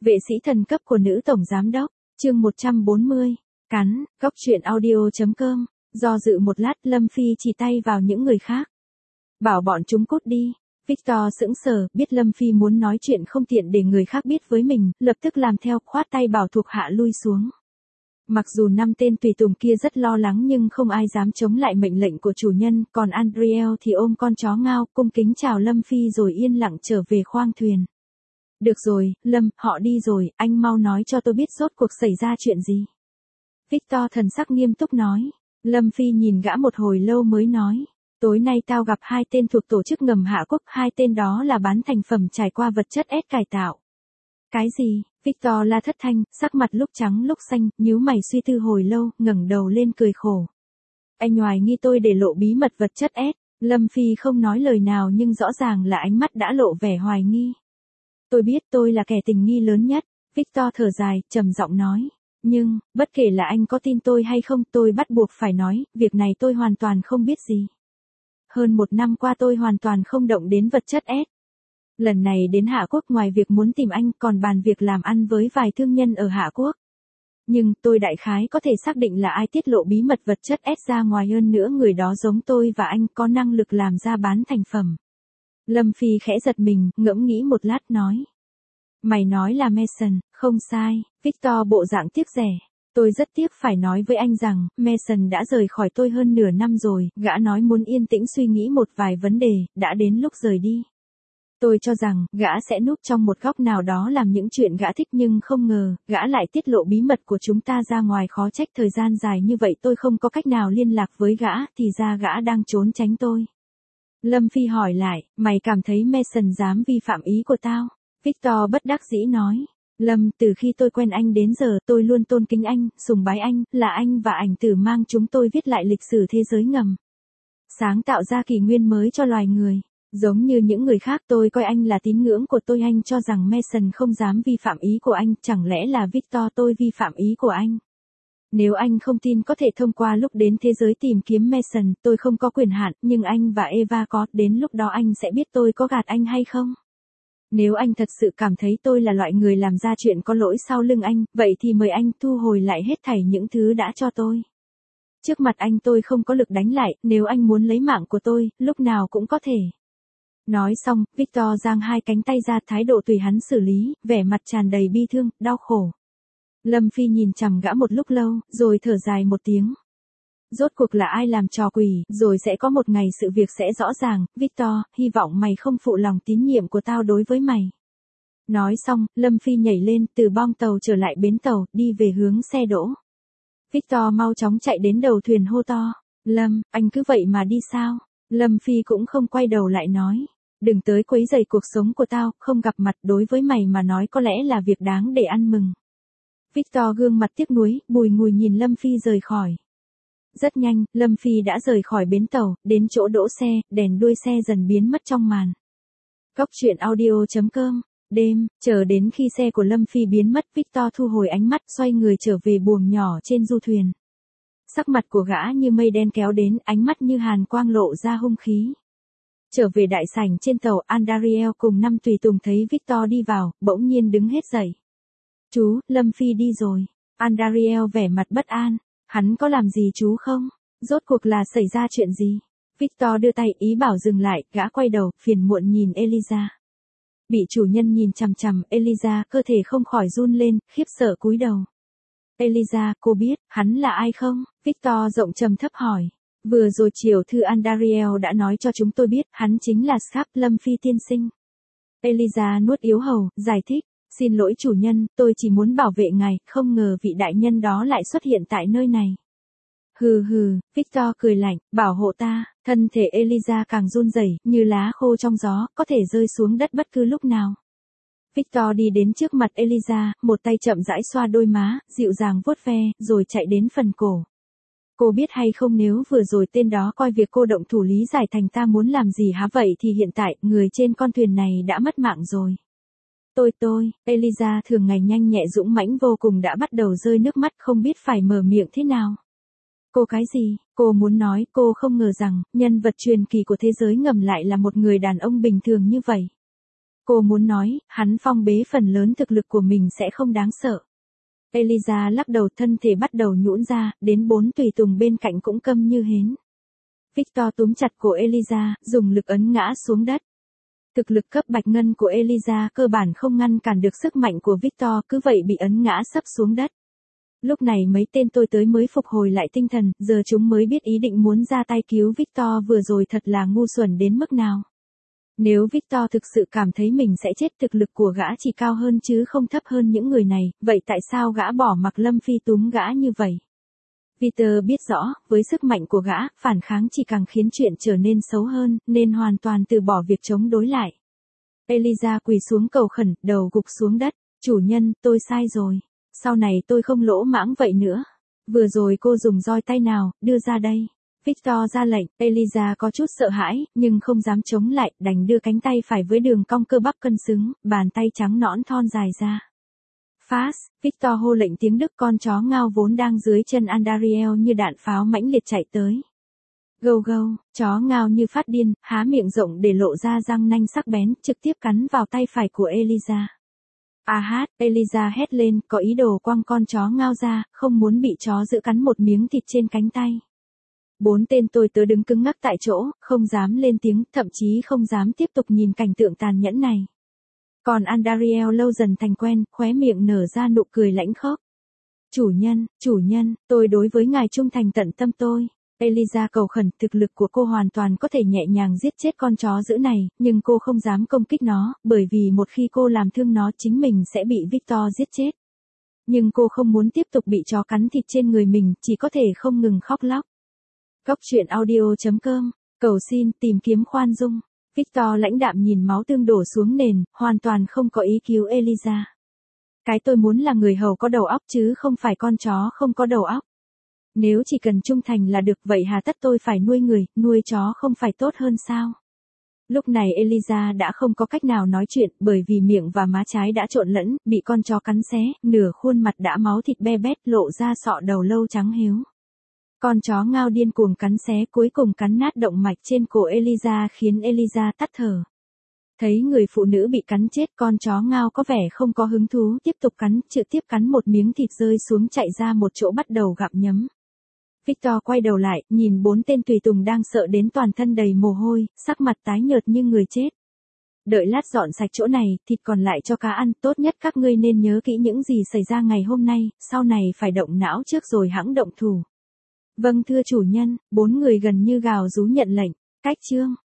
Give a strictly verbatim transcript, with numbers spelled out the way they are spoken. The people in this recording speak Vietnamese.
Vệ sĩ thần cấp của nữ tổng giám đốc, chương một trăm bốn mươi, cắn, góc truyện audio.com, do dự một lát Lâm Phi chỉ tay vào những người khác. Bảo bọn chúng cút đi. Victor sững sờ, biết Lâm Phi muốn nói chuyện không tiện để người khác biết với mình, lập tức làm theo, khoát tay bảo thuộc hạ lui xuống. Mặc dù năm tên tùy tùng kia rất lo lắng nhưng không ai dám chống lại mệnh lệnh của chủ nhân, còn Andriel thì ôm con chó ngao, cung kính chào Lâm Phi rồi yên lặng trở về khoang thuyền. Được rồi, Lâm, họ đi rồi, anh mau nói cho tôi biết rốt cuộc xảy ra chuyện gì. Victor thần sắc nghiêm túc nói. Lâm Phi nhìn gã một hồi lâu mới nói. Tối nay tao gặp hai tên thuộc tổ chức ngầm Hạ Quốc, hai tên đó là bán thành phẩm trải qua vật chất ép cải tạo. Cái gì? Victor la thất thanh, sắc mặt lúc trắng lúc xanh, nhíu mày suy tư hồi lâu, ngẩng đầu lên cười khổ. Anh hoài nghi tôi để lộ bí mật vật chất ép. Lâm Phi không nói lời nào nhưng rõ ràng là ánh mắt đã lộ vẻ hoài nghi. Tôi biết tôi là kẻ tình nghi lớn nhất. Victor thở dài, trầm giọng nói. Nhưng, bất kể là anh có tin tôi hay không, tôi bắt buộc phải nói, việc này tôi hoàn toàn không biết gì. Hơn một năm qua tôi hoàn toàn không động đến vật chất S. Lần này đến Hạ Quốc ngoài việc muốn tìm anh còn bàn việc làm ăn với vài thương nhân ở Hạ Quốc. Nhưng tôi đại khái có thể xác định là ai tiết lộ bí mật vật chất S ra ngoài, hơn nữa người đó giống tôi và anh có năng lực làm ra bán thành phẩm. Lâm Phi khẽ giật mình, ngẫm nghĩ một lát nói. Mày nói là Mason, không sai, Victor bộ dạng tiếc rẻ. Tôi rất tiếc phải nói với anh rằng, Mason đã rời khỏi tôi hơn nửa năm rồi, gã nói muốn yên tĩnh suy nghĩ một vài vấn đề, đã đến lúc rời đi. Tôi cho rằng, gã sẽ núp trong một góc nào đó làm những chuyện gã thích nhưng không ngờ, gã lại tiết lộ bí mật của chúng ta ra ngoài, khó trách thời gian dài như vậy tôi không có cách nào liên lạc với gã, thì ra gã đang trốn tránh tôi. Lâm Phi hỏi lại, mày cảm thấy Mason dám vi phạm ý của tao? Victor bất đắc dĩ nói. Lâm, từ khi tôi quen anh đến giờ tôi luôn tôn kính anh, sùng bái anh, là anh và ảnh tử mang chúng tôi viết lại lịch sử thế giới ngầm. Sáng tạo ra kỷ nguyên mới cho loài người. Giống như những người khác tôi coi anh là tín ngưỡng của tôi, anh cho rằng Mason không dám vi phạm ý của anh, chẳng lẽ là Victor tôi vi phạm ý của anh? Nếu anh không tin có thể thông qua lúc đến thế giới tìm kiếm Mason, tôi không có quyền hạn, nhưng anh và Eva có, đến lúc đó anh sẽ biết tôi có gạt anh hay không? Nếu anh thật sự cảm thấy tôi là loại người làm ra chuyện có lỗi sau lưng anh, vậy thì mời anh thu hồi lại hết thảy những thứ đã cho tôi. Trước mặt anh tôi không có lực đánh lại, nếu anh muốn lấy mạng của tôi, lúc nào cũng có thể. Nói xong, Victor giang hai cánh tay ra, thái độ tùy hắn xử lý, vẻ mặt tràn đầy bi thương, đau khổ. Lâm Phi nhìn chằm gã một lúc lâu, rồi thở dài một tiếng. Rốt cuộc là ai làm trò quỷ, rồi sẽ có một ngày sự việc sẽ rõ ràng, Victor, hy vọng mày không phụ lòng tín nhiệm của tao đối với mày. Nói xong, Lâm Phi nhảy lên, từ bong tàu trở lại bến tàu, đi về hướng xe đỗ. Victor mau chóng chạy đến đầu thuyền hô to. Lâm, anh cứ vậy mà đi sao? Lâm Phi cũng không quay đầu lại nói. Đừng tới quấy rầy cuộc sống của tao, không gặp mặt đối với mày mà nói có lẽ là việc đáng để ăn mừng. Victor gương mặt tiếc nuối, bùi ngùi nhìn Lâm Phi rời khỏi. Rất nhanh, Lâm Phi đã rời khỏi bến tàu, đến chỗ đỗ xe, đèn đuôi xe dần biến mất trong màn. Góc truyện audio.com. Đêm, chờ đến khi xe của Lâm Phi biến mất, Victor thu hồi ánh mắt, xoay người trở về buồng nhỏ trên du thuyền. Sắc mặt của gã như mây đen kéo đến, ánh mắt như hàn quang lộ ra hung khí. Trở về đại sảnh trên tàu, Andariel cùng năm tùy tùng thấy Victor đi vào, bỗng nhiên đứng hết dậy. Chú, Lâm Phi đi rồi. Andariel vẻ mặt bất an. Hắn có làm gì chú không? Rốt cuộc là xảy ra chuyện gì? Victor đưa tay ý bảo dừng lại, gã quay đầu, phiền muộn nhìn Eliza. Bị chủ nhân nhìn chằm chằm, Eliza cơ thể không khỏi run lên, khiếp sợ cúi đầu. Eliza, cô biết, hắn là ai không? Victor giọng trầm thấp hỏi. Vừa rồi chiều thư Andariel đã nói cho chúng tôi biết, hắn chính là Sharp, Lâm Phi tiên sinh. Eliza nuốt yếu hầu, giải thích. Xin lỗi chủ nhân, tôi chỉ muốn bảo vệ ngài, không ngờ vị đại nhân đó lại xuất hiện tại nơi này. Hừ hừ, Victor cười lạnh, bảo hộ ta, thân thể Eliza càng run rẩy, như lá khô trong gió, có thể rơi xuống đất bất cứ lúc nào. Victor đi đến trước mặt Eliza, một tay chậm rãi xoa đôi má, dịu dàng vuốt ve, rồi chạy đến phần cổ. Cô biết hay không, nếu vừa rồi tên đó coi việc cô động thủ lý giải thành ta muốn làm gì hả, vậy thì hiện tại, người trên con thuyền này đã mất mạng rồi. Tôi tôi, Eliza thường ngày nhanh nhẹ dũng mãnh vô cùng đã bắt đầu rơi nước mắt, không biết phải mở miệng thế nào. Cô cái gì? Cô muốn nói cô không ngờ rằng, nhân vật truyền kỳ của thế giới ngầm lại là một người đàn ông bình thường như vậy. Cô muốn nói, hắn phong bế phần lớn thực lực của mình sẽ không đáng sợ. Eliza lắc đầu, thân thể bắt đầu nhũn ra, đến bốn tùy tùng bên cạnh cũng câm như hến. Victor túm chặt cổ Eliza, dùng lực ấn ngã xuống đất. Thực lực cấp bạch ngân của Eliza cơ bản không ngăn cản được sức mạnh của Victor, cứ vậy bị ấn ngã sấp xuống đất. Lúc này mấy tên tôi tới mới phục hồi lại tinh thần, giờ chúng mới biết ý định muốn ra tay cứu Victor vừa rồi thật là ngu xuẩn đến mức nào. Nếu Victor thực sự cảm thấy mình sẽ chết, thực lực của gã chỉ cao hơn chứ không thấp hơn những người này, vậy tại sao gã bỏ mặc Lâm Phi túm gã như vậy? Peter biết rõ, với sức mạnh của gã, phản kháng chỉ càng khiến chuyện trở nên xấu hơn, nên hoàn toàn từ bỏ việc chống đối lại. Eliza quỳ xuống cầu khẩn, đầu gục xuống đất. Chủ nhân, tôi sai rồi. Sau này tôi không lỗ mãng vậy nữa. Vừa rồi cô dùng roi tay nào, đưa ra đây. Victor ra lệnh, Eliza có chút sợ hãi, nhưng không dám chống lại, đành đưa cánh tay phải với đường cong cơ bắp cân xứng, bàn tay trắng nõn thon dài ra. Fast, Victor hô lệnh tiếng Đức, con chó ngao vốn đang dưới chân Andariel như đạn pháo mãnh liệt chạy tới. Gâu gâu, chó ngao như phát điên, há miệng rộng để lộ ra răng nanh sắc bén, trực tiếp cắn vào tay phải của Eliza. À hát, Eliza hét lên, có ý đồ quăng con chó ngao ra, không muốn bị chó giữ cắn một miếng thịt trên cánh tay. Bốn tên tôi tớ đứng cứng ngắc tại chỗ, không dám lên tiếng, thậm chí không dám tiếp tục nhìn cảnh tượng tàn nhẫn này. Còn Andariel lâu dần thành quen, khóe miệng nở ra nụ cười lãnh khốc. Chủ nhân, chủ nhân, tôi đối với ngài trung thành tận tâm tôi. Eliza cầu khẩn, thực lực của cô hoàn toàn có thể nhẹ nhàng giết chết con chó dữ này, nhưng cô không dám công kích nó, bởi vì một khi cô làm thương nó chính mình sẽ bị Victor giết chết. Nhưng cô không muốn tiếp tục bị chó cắn thịt trên người mình, chỉ có thể không ngừng khóc lóc. Góc truyện audio chấm com, cầu xin tìm kiếm khoan dung. Victor lãnh đạm nhìn máu tương đổ xuống nền, hoàn toàn không có ý cứu Eliza. Cái tôi muốn là người hầu có đầu óc chứ không phải con chó không có đầu óc. Nếu chỉ cần trung thành là được, vậy hà tất tôi phải nuôi người, nuôi chó không phải tốt hơn sao? Lúc này Eliza đã không có cách nào nói chuyện, bởi vì miệng và má trái đã trộn lẫn, bị con chó cắn xé, nửa khuôn mặt đã máu thịt be bét, lộ ra sọ đầu lâu trắng héo. Con chó ngao điên cuồng cắn xé, cuối cùng cắn nát động mạch trên cổ Eliza khiến Eliza tắt thở. Thấy người phụ nữ bị cắn chết, con chó ngao có vẻ không có hứng thú tiếp tục cắn, trực tiếp cắn một miếng thịt rơi xuống, chạy ra một chỗ bắt đầu gặm nhấm. Victor quay đầu lại, nhìn bốn tên tùy tùng đang sợ đến toàn thân đầy mồ hôi, sắc mặt tái nhợt như người chết. Đợi lát dọn sạch chỗ này, thịt còn lại cho cá ăn, tốt nhất các ngươi nên nhớ kỹ những gì xảy ra ngày hôm nay, sau này phải động não trước rồi hẵng động thủ. Vâng thưa chủ nhân, bốn người gần như gào rú nhận lệnh. Cách chương